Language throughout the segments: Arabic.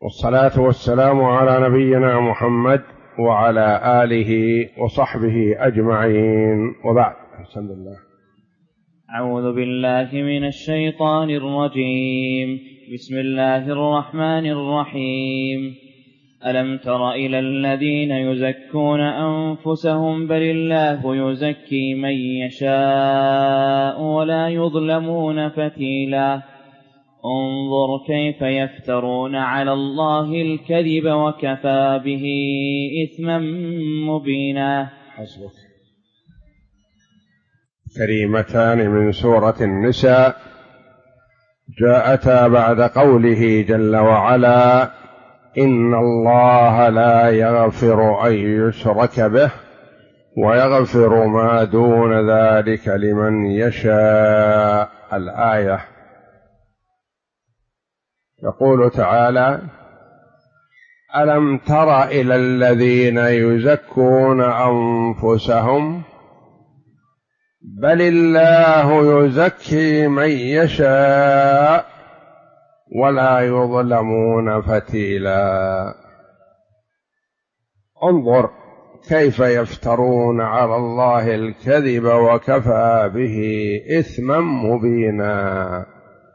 والصلاة والسلام على نبينا محمد وعلى آله وصحبه أجمعين، وبعد. بسم الله. أعوذ بالله من الشيطان الرجيم. بسم الله الرحمن الرحيم. ألم تر إلى الذين يزكون أنفسهم بل الله يزكي من يشاء ولا يظلمون فتيلا. انظر كيف يفترون على الله الكذب وكفى به إثما مبينا. حسبك. كريمتان من سورة النساء جاءتا بعد قوله جل وعلا: إن الله لا يغفر أن يشرك به ويغفر ما دون ذلك لمن يشاء. الآية. يقول تعالى: ألم تر إلى الذين يزكون أنفسهم بل الله يزكي من يشاء ولا يظلمون فتيلا. انظر كيف يفترون على الله الكذب وكفى به إثما مبينا.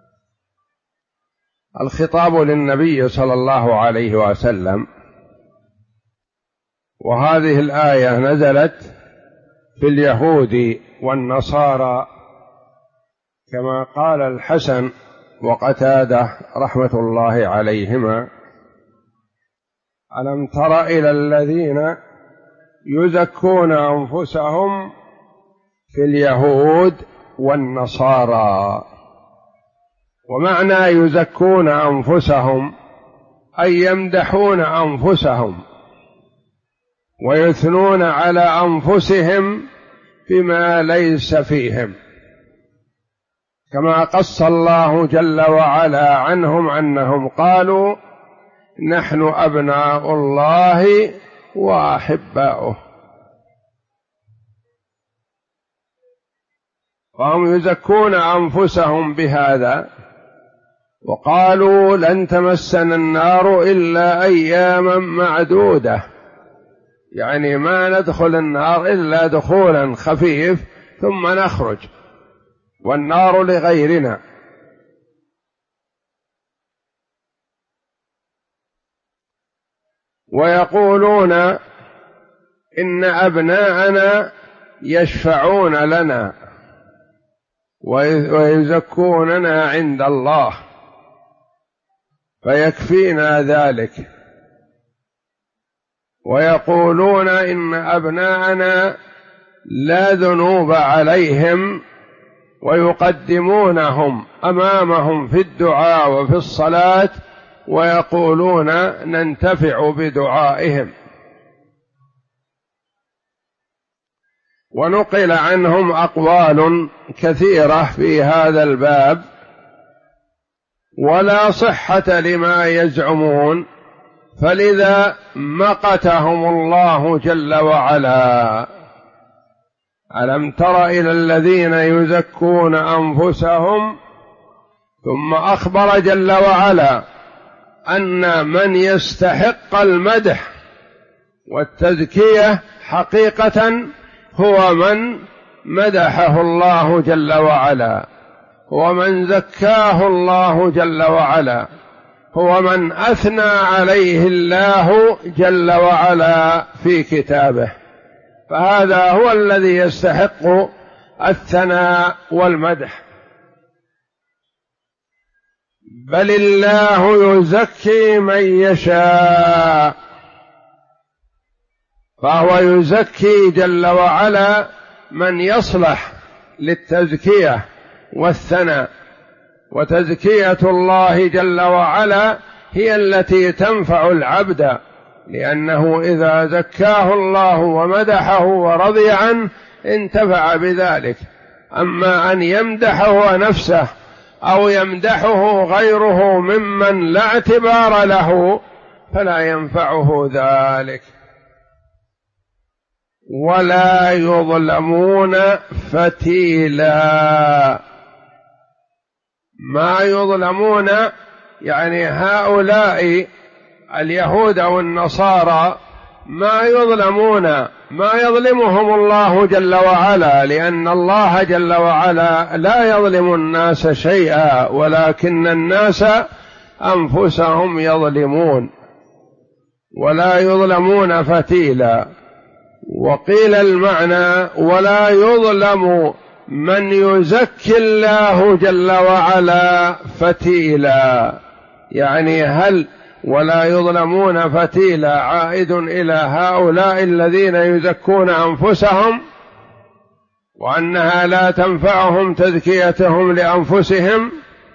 الخطاب للنبي صلى الله عليه وسلم، وهذه الآية نزلت في اليهود والنصارى كما قال الحسن وقتادة رحمة الله عليهما: ألم تر إلى الذين يزكون أنفسهم في اليهود والنصارى. ومعنى يزكون أنفسهم أي يمدحون أنفسهم ويثنون على أنفسهم بما ليس فيهم، كما قص الله جل وعلا عنهم أنهم قالوا: نحن أبناء الله وأحباؤه. فهم يزكون أنفسهم بهذا، وقالوا: لن تمسنا النار إلا أياما معدودة، يعني ما ندخل النار إلا دخولا خفيف ثم نخرج، والنار لغيرنا. ويقولون إن أبناءنا يشفعون لنا ويزكوننا عند الله فيكفينا ذلك. ويقولون إن أبناءنا لا ذنوب عليهم ويقدمونهم أمامهم في الدعاء وفي الصلاة، ويقولون ننتفع بدعائهم. ونقل عنهم أقوال كثيرة في هذا الباب، ولا صحة لما يزعمون، فلذا مقتهم الله جل وعلا. ألم تر إلى الذين يزكون أنفسهم، ثم أخبر جل وعلا أن من يستحق المدح والتزكية حقيقة هو من مدحه الله جل وعلا، هو من زكاه الله جل وعلا، هو من أثنى عليه الله جل وعلا في كتابه، فهذا هو الذي يستحق الثناء والمدح. بل الله يزكي من يشاء، فهو يزكي جل وعلا من يصلح للتزكية والثناء. وتزكية الله جل وعلا هي التي تنفع العبد، لأنه إذا زكاه الله ومدحه ورضي عنه انتفع بذلك. أما أن يمدحه نفسه أو يمدحه غيره ممن لا اعتبار له فلا ينفعه ذلك. ولا يظلمون فتيلا. ما يظلمون يعني هؤلاء اليهود أو النصارى ما يظلمهم الله جل وعلا، لأن الله جل وعلا لا يظلم الناس شيئا، ولكن الناس أنفسهم يظلمون ولا يظلمون فتيلا. وقيل المعنى ولا يظلم من يزكي الله جل وعلا فتيلا، يعني هل ولا يظلمون فتيلا عائد إلى هؤلاء الذين يزكون أنفسهم وأنها لا تنفعهم تزكيتهم لأنفسهم،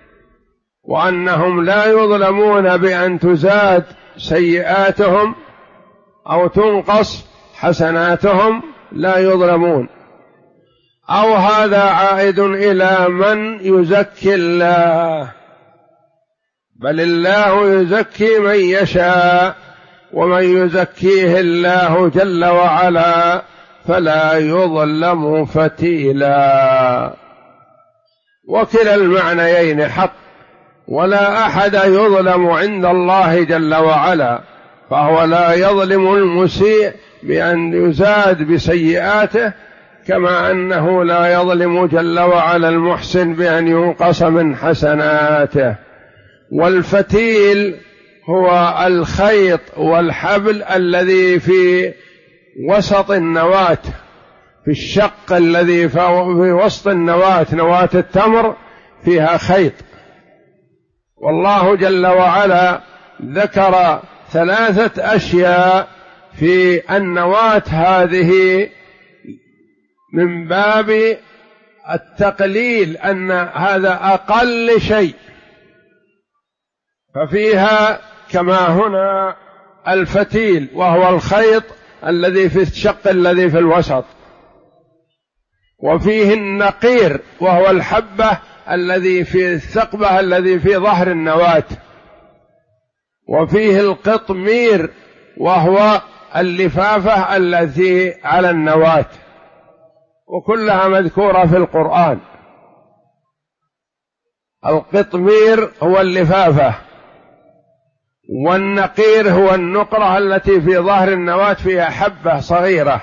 وأنهم لا يظلمون بأن تزاد سيئاتهم أو تنقص حسناتهم، لا يظلمون. أو هذا عائد إلى من يزكي الله، بل الله يزكي من يشاء، ومن يزكيه الله جل وعلا فلا يظلم فتيلا. وكلا المعنيين حق، ولا أحد يظلم عند الله جل وعلا، فهو لا يظلم المسيء بأن يزاد بسيئاته، كما أنه لا يظلم جل وعلا المحسن بأن ينقص من حسناته. والفتيل هو الخيط والحبل الذي في وسط النواة، في الشق الذي في وسط النواة، نواة التمر فيها خيط. والله جل وعلا ذكر 3 أشياء في النواة هذه من باب التقليل، أن هذا أقل شيء، ففيها كما هنا الفتيل وهو الخيط الذي في الشق الذي في الوسط، وفيه النقير وهو الحبة الذي في الثقبة الذي في ظهر النواة، وفيه القطمير وهو اللفافة التي على النواة، وكلها مذكورة في القرآن. القطمير هو اللفافة، والنقير هو النقرة التي في ظهر النواة فيها حبة صغيرة،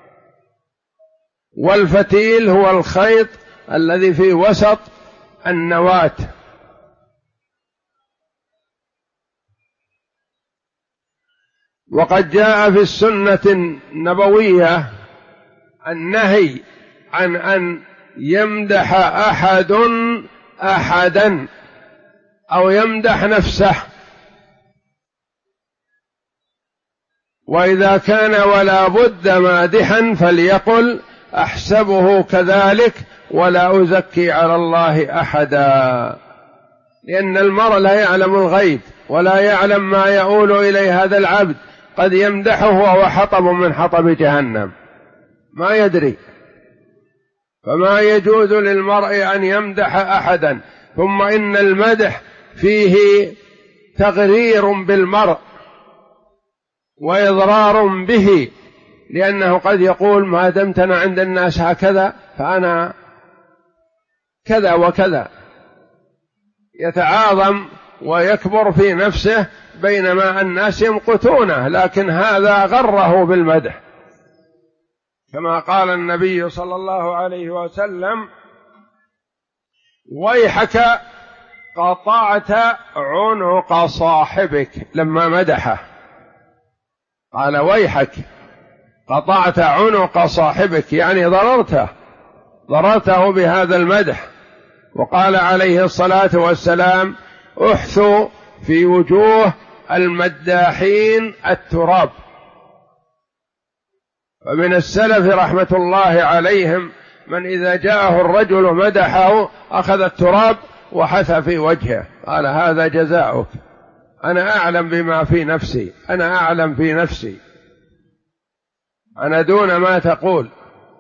والفتيل هو الخيط الذي في وسط النواة. وقد جاء في السنة النبوية النهي عن أن يمدح أحد أحدا أو يمدح نفسه، وإذا كان ولا بد مادحا فليقل أحسبه كذلك ولا أزكي على الله أحدا، لأن المرء لا يعلم الغيب ولا يعلم ما يؤول إليه هذا العبد، قد يمدحه وهو حطب من حطب جهنم، ما يدري. فما يجوز للمرء أن يمدح أحدا. ثم إن المدح فيه تغرير بالمرء وإضرار به، لأنه قد يقول ما دمت أنا عند الناس هكذا فأنا كذا وكذا، يتعاظم ويكبر في نفسه، بينما الناس يمقتونه، لكن هذا غره بالمدح، كما قال النبي صلى الله عليه وسلم: ويحك قطعت عنق صاحبك، لما مدحه قال: ويحك قطعت عنق صاحبك، يعني ضررته بهذا المدح. وقال عليه الصلاة والسلام: احثوا في وجوه المداحين التراب. فمن السلف رحمة الله عليهم من إذا جاءه الرجل مدحه أخذ التراب وحث في وجهه، قال: هذا جزاؤك، أنا أعلم بما في نفسي، أنا أعلم في نفسي، أنا دون ما تقول.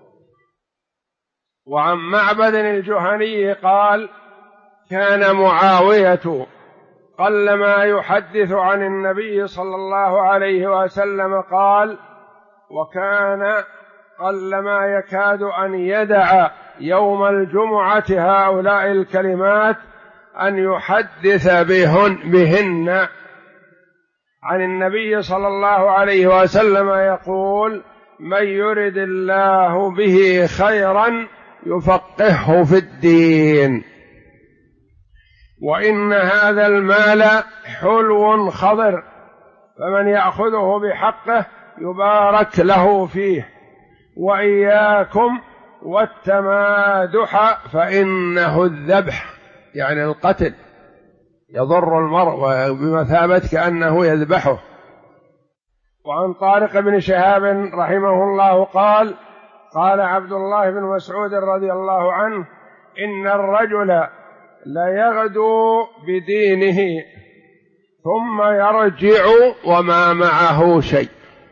وعن معبد الجهني قال: كان معاوية قلما يحدث عن النبي صلى الله عليه وسلم قال: وكان قلما يكاد أن يدع يوم الجمعة هؤلاء الكلمات أن يحدث بهن عن النبي صلى الله عليه وسلم يقول: من يرد الله به خيرا يفقهه في الدين. وإن هذا المال حلو خضر، فمن يأخذه بحقه يبارك له فيه. وإياكم والتمادح فإنه الذبح، يعني القتل، يضر المرء بمثابة كأنه يذبحه. وعن طارق بن شهاب رحمه الله قال: قال عبد الله بن مسعود رضي الله عنه: إن الرجل ليغدو بدينه ثم يرجع وما معه شيء،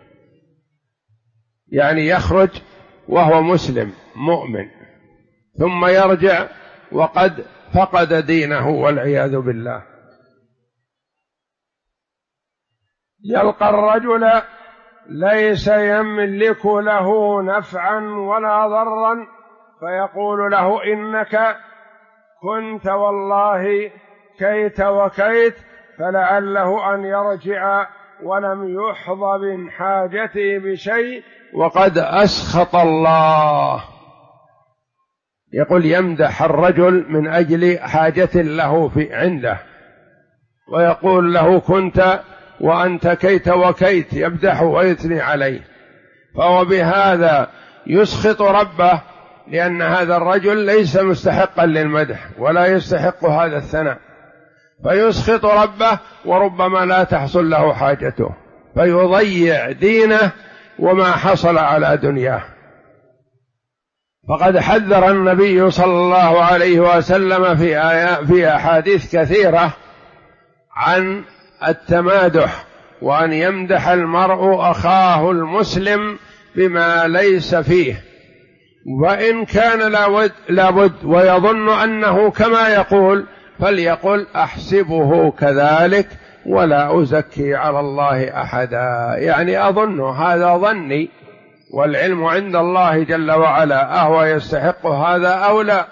يعني يخرج وهو مسلم مؤمن ثم يرجع وقد فقد دينه والعياذ بالله. يلقى الرجل ليس يملك له نفعا ولا ضرا فيقول له: إنك كنت والله كيت وكيت، فلعله أن يرجع ولم يحظ من حاجتي بشيء وقد أسخط الله. يقول يمدح الرجل من أجل حاجة له عنده، ويقول له: كنت وأنت كيت وكيت، يمدحه ويثني عليه، فهو بهذا يسخط ربه، لأن هذا الرجل ليس مستحقا للمدح ولا يستحق هذا الثناء، فيسخط ربه وربما لا تحصل له حاجته، فيضيع دينه وما حصل على دنياه. فقد حذر النبي صلى الله عليه وسلم في أحاديث كثيرة عن التمادح، وأن يمدح المرء أخاه المسلم بما ليس فيه، وإن كان لابد ويظن أنه كما يقول فليقل: أحسبه كذلك ولا أزكي على الله أحدا، يعني أظن هذا ظني والعلم عند الله جل وعلا، أهو يستحق هذا أو لا.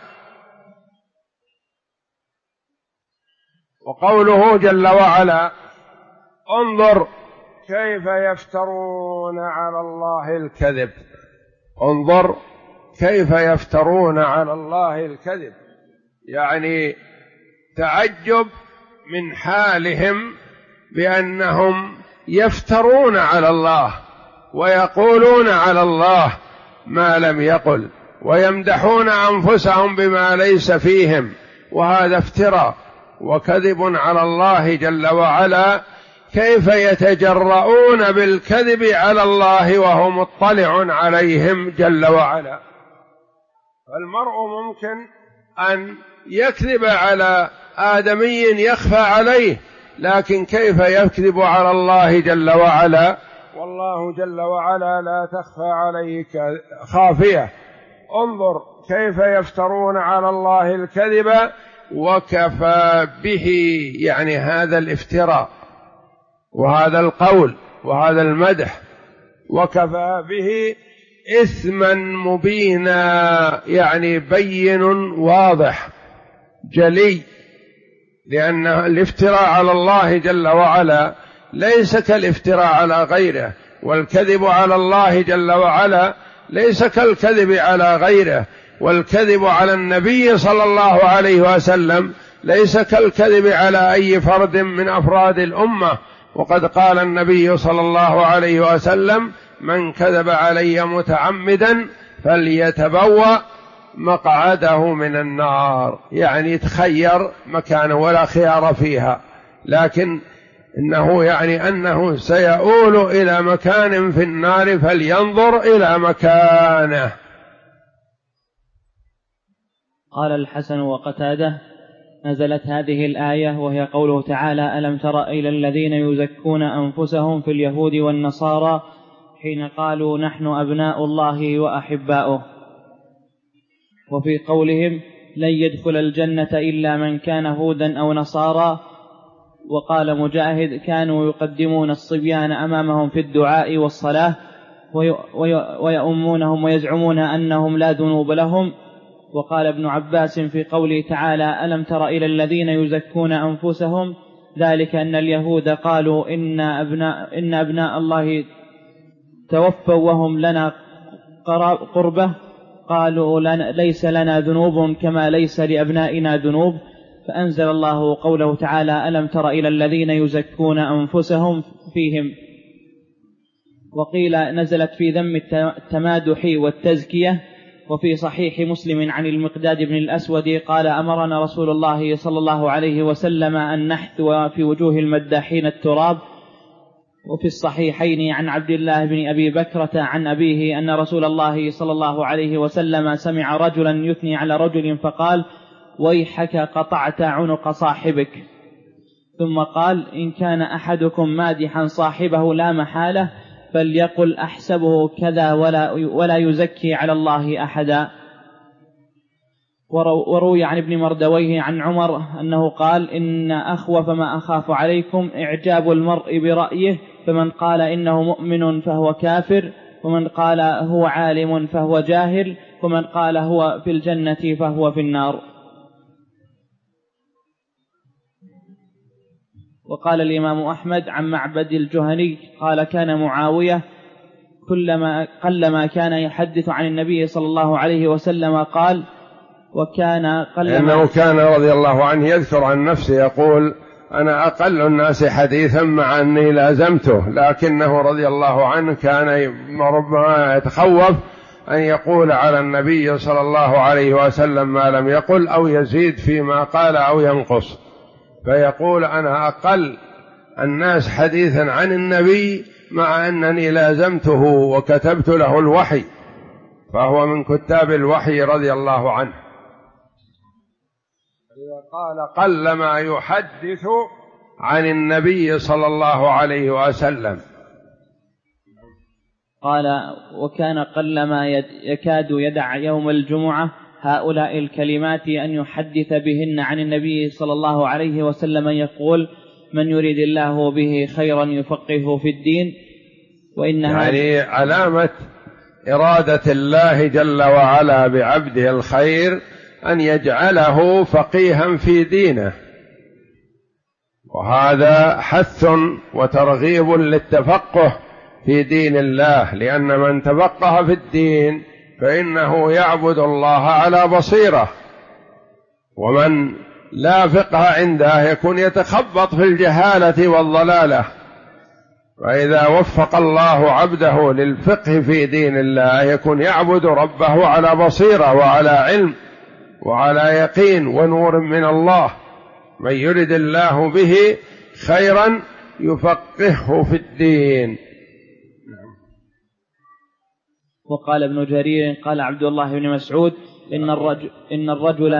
وقوله جل وعلا: انظر كيف يفترون على الله الكذب. انظر كيف يفترون على الله الكذب، يعني تعجب من حالهم بأنهم يفترون على الله ويقولون على الله ما لم يقل، ويمدحون أنفسهم بما ليس فيهم، وهذا افتراء وكذب على الله جل وعلا. كيف يتجرؤون بالكذب على الله وهو مطلع عليهم جل وعلا؟ فالمرء ممكن أن يكذب على آدمي يخفى عليه، لكن كيف يكذب على الله جل وعلا؟ والله جل وعلا لا تخفى عليه خافية. انظر كيف يفترون على الله الكذب وكفى به، يعني هذا الافتراء وهذا القول وهذا المدح، وكفى به إثما مبينا، يعني بين واضح جلي، لأن الافتراء على الله جل وعلا ليس كالافتراء على غيره، والكذب على الله جل وعلا ليس كالكذب على غيره، والكذب على النبي صلى الله عليه وسلم ليس كالكذب على أي فرد من أفراد الأمة. وقد قال النبي صلى الله عليه وسلم: من كذب علي متعمدا فليتبوأ مقعده من النار، يعني يتخير مكانه ولا خيار فيها، لكن إنه يعني أنه سيؤول إلى مكان في النار فلينظر إلى مكانه. قال الحسن وقتاده: نزلت هذه الآية وهي قوله تعالى: ألم تر إلى الذين يزكون أنفسهم في اليهود والنصارى حين قالوا نحن أبناء الله وأحباؤه. وفي قولهم: لن يدخل الجنة إلا من كان هودا أو نصارى. وقال مجاهد: كانوا يقدمون الصبيان أمامهم في الدعاء والصلاة ويؤمونهم ويزعمون أنهم لا ذنوب لهم. وقال ابن عباس في قوله تعالى: ألم تر إلى الذين يزكون أنفسهم: ذلك أن اليهود قالوا إن أبناء الله توفوا وهم لنا قربة، قالوا ليس لنا ذنوب كما ليس لأبنائنا ذنوب، فأنزل الله قوله تعالى: ألم تر إلى الذين يزكون أنفسهم فيهم. وقيل نزلت في ذم التمادح والتزكية. وفي صحيح مسلم عن المقداد بن الأسود قال: أمرنا رسول الله صلى الله عليه وسلم أن نحثو في وجوه المداحين التراب. وفي الصحيحين عن عبد الله بن أبي بكرة عن أبيه أن رسول الله صلى الله عليه وسلم سمع رجلا يثني على رجل فقال: ويحك قطعت عنق صاحبك. ثم قال: إن كان أحدكم مادحا صاحبه لا محالة فليقل أحسبه كذا ولا يزكي على الله أحدا. وروي عن ابن مردويه عن عمر أنه قال: إن أخوف ما أخاف عليكم إعجاب المرء برأيه، فمن قال إنه مؤمن فهو كافر، ومن قال هو عالم فهو جاهل، ومن قال هو في الجنة فهو في النار. وقال الإمام أحمد عن معبد الجهني قال: كان معاوية قلما كان يحدث عن النبي صلى الله عليه وسلم قال: إنه كان رضي الله عنه يذكر عن نفسه يقول: أنا أقل الناس حديثا مع أني لازمته، لكنه رضي الله عنه كان ربما يتخوف أن يقول على النبي صلى الله عليه وسلم ما لم يقل أو يزيد فيما قال أو ينقص، فيقول: أنا أقل الناس حديثا عن النبي مع أنني لازمته وكتبت له الوحي، فهو من كتاب الوحي رضي الله عنه. قال: قل ما يحدث عن النبي صلى الله عليه وسلم. قال: وكان قلما يكاد يدع يوم الجمعة هؤلاء الكلمات أن يحدث بهن عن النبي صلى الله عليه وسلم، يقول: من يريد الله به خيرا يفقهه في الدين. يعني علامة إرادة الله جل وعلا بعبده الخير أن يجعله فقيها في دينه، وهذا حث وترغيب للتفقه في دين الله، لأن من تفقه في الدين فإنه يعبد الله على بصيرة، ومن لا فقه عنده يكون يتخبط في الجهالة والضلالة. فإذا وفق الله عبده للفقه في دين الله يكون يعبد ربه على بصيرة وعلى علم وعلى يقين ونور من الله. من يرد الله به خيرا يفقهه في الدين. وقال ابن جرير قال عبد الله بن مسعود: إن الرجل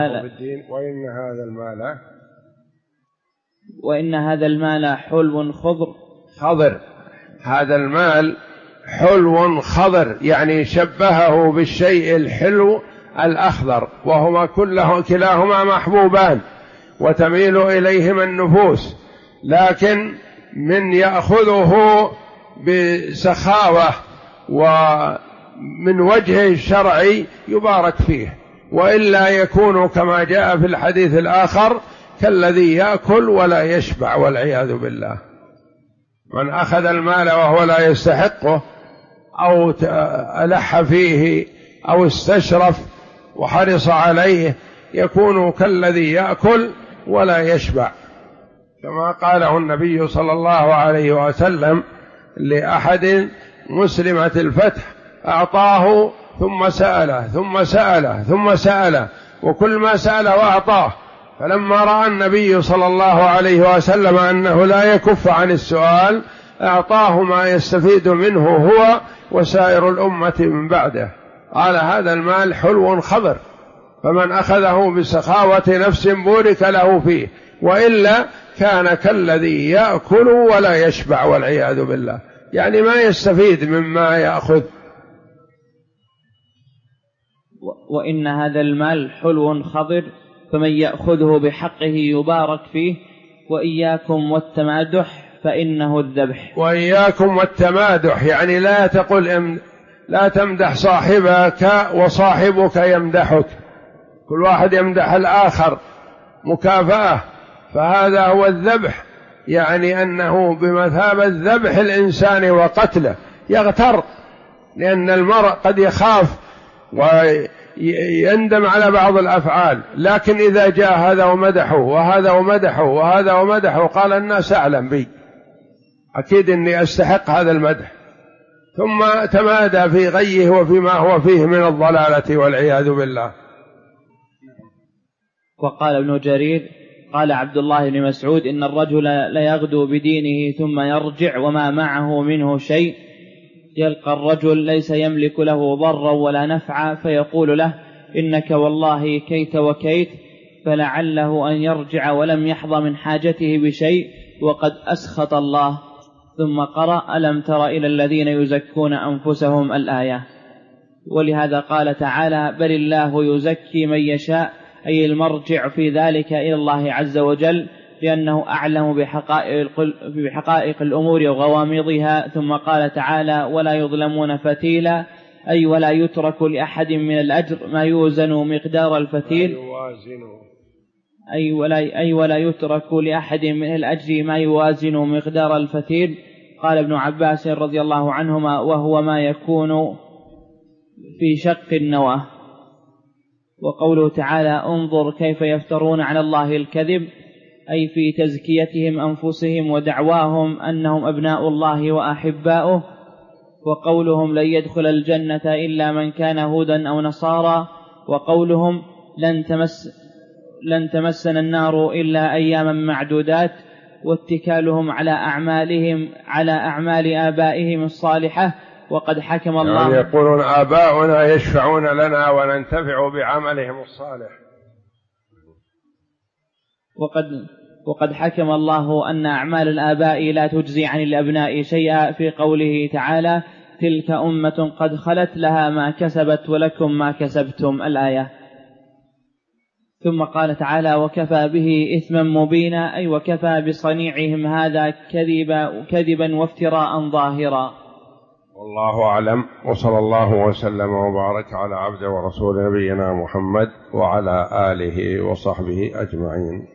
وإن هذا المال حلو خضر. هذا المال حلو خضر، يعني شبهه بالشيء الحلو الأخضر، وهما كلاهما محبوبان وتميل إليهما النفوس، لكن من يأخذه بسخاوة ومن وجه الشرعي يبارك فيه، وإلا يكون كما جاء في الحديث الآخر كالذي يأكل ولا يشبع والعياذ بالله. من أخذ المال وهو لا يستحقه أو ألح فيه أو استشرف وحرص عليه يكون كالذي يأكل ولا يشبع، كما قاله النبي صلى الله عليه وسلم لأحد مسلمة الفتح: أعطاه ثم سأله ثم سأله ثم سأله، وكل ما سأله وأعطاه. فلما رأى النبي صلى الله عليه وسلم أنه لا يكف عن السؤال أعطاه ما يستفيد منه هو وسائر الأمة من بعده. قال: هذا المال حلو خضر، فمن أخذه بسخاوة نفس بورك له فيه، وإلا كان كالذي يأكل ولا يشبع والعياذ بالله، يعني ما يستفيد مما يأخذ. وإن هذا المال حلو خضر فمن يأخذه بحقه يبارك فيه، وإياكم والتمادح فإنه الذبح. وإياكم والتمادح يعني لا تمدح صاحبك وصاحبك يمدحك، كل واحد يمدح الآخر مكافأة، فهذا هو الذبح. يعني أنه بمثابة ذبح الإنسان وقتله، يغتر، لأن المرء قد يخاف ويندم على بعض الأفعال، لكن إذا جاء هذا ومدحه وهذا ومدحه وهذا ومدحه قال الناس أعلم بي، أكيد أني أستحق هذا المدح، ثم تمادى في غيه وفيما هو فيه من الضلالة والعياذ بالله. وقال ابن جرير قال عبد الله بن مسعود إن الرجل ليغدو بدينه ثم يرجع وما معه منه شيء، يلقى الرجل ليس يملك له ضرا ولا نفعا، فيقول له إنك والله كيت وكيت، فلعله أن يرجع ولم يحظى من حاجته بشيء وقد أسخط الله. ثم قرأ ألم تر إلى الذين يزكون أنفسهم الآية. ولهذا قال تعالى بل الله يزكي من يشاء، أي المرجع في ذلك إلى الله عز وجل، لأنه أعلم بحقائق الأمور وغوامضها. ثم قال تعالى ولا يظلمون فتيلا، أي ولا يترك لأحد من الأجر ما يوزن مقدار الفتيل، أي ولا يترك لأحد من الأجر ما يوازن مقدار الفتيل. قال ابن عباس رضي الله عنهما وهو ما يكون في شق النواه. وقوله تعالى انظر كيف يفترون على الله الكذب، أي في تزكيتهم أنفسهم ودعواهم أنهم أبناء الله وأحباؤه. وقولهم لن يدخل الجنة إلا من كان هودا أو نصارى، وقولهم لن تمسنا النار إلا أياما معدودات، واتكالهم على أعمال آبائهم الصالحة. وقد حكم الله، يعني يقولون آباؤنا يشفعون لنا وننتفع بعملهم الصالح. وقد حكم الله أن أعمال الآباء لا تجزي عن الأبناء شيئا في قوله تعالى تلك أمة قد خلت لها ما كسبت ولكم ما كسبتم الآية. ثم قال تعالى وكفى به إثما مبينا، أي وكفى بصنيعهم هذا كذبا وافتراء ظاهرا. والله أعلم، وصلى الله وسلم وبارك على عبد ورسول نبينا محمد وعلى آله وصحبه أجمعين.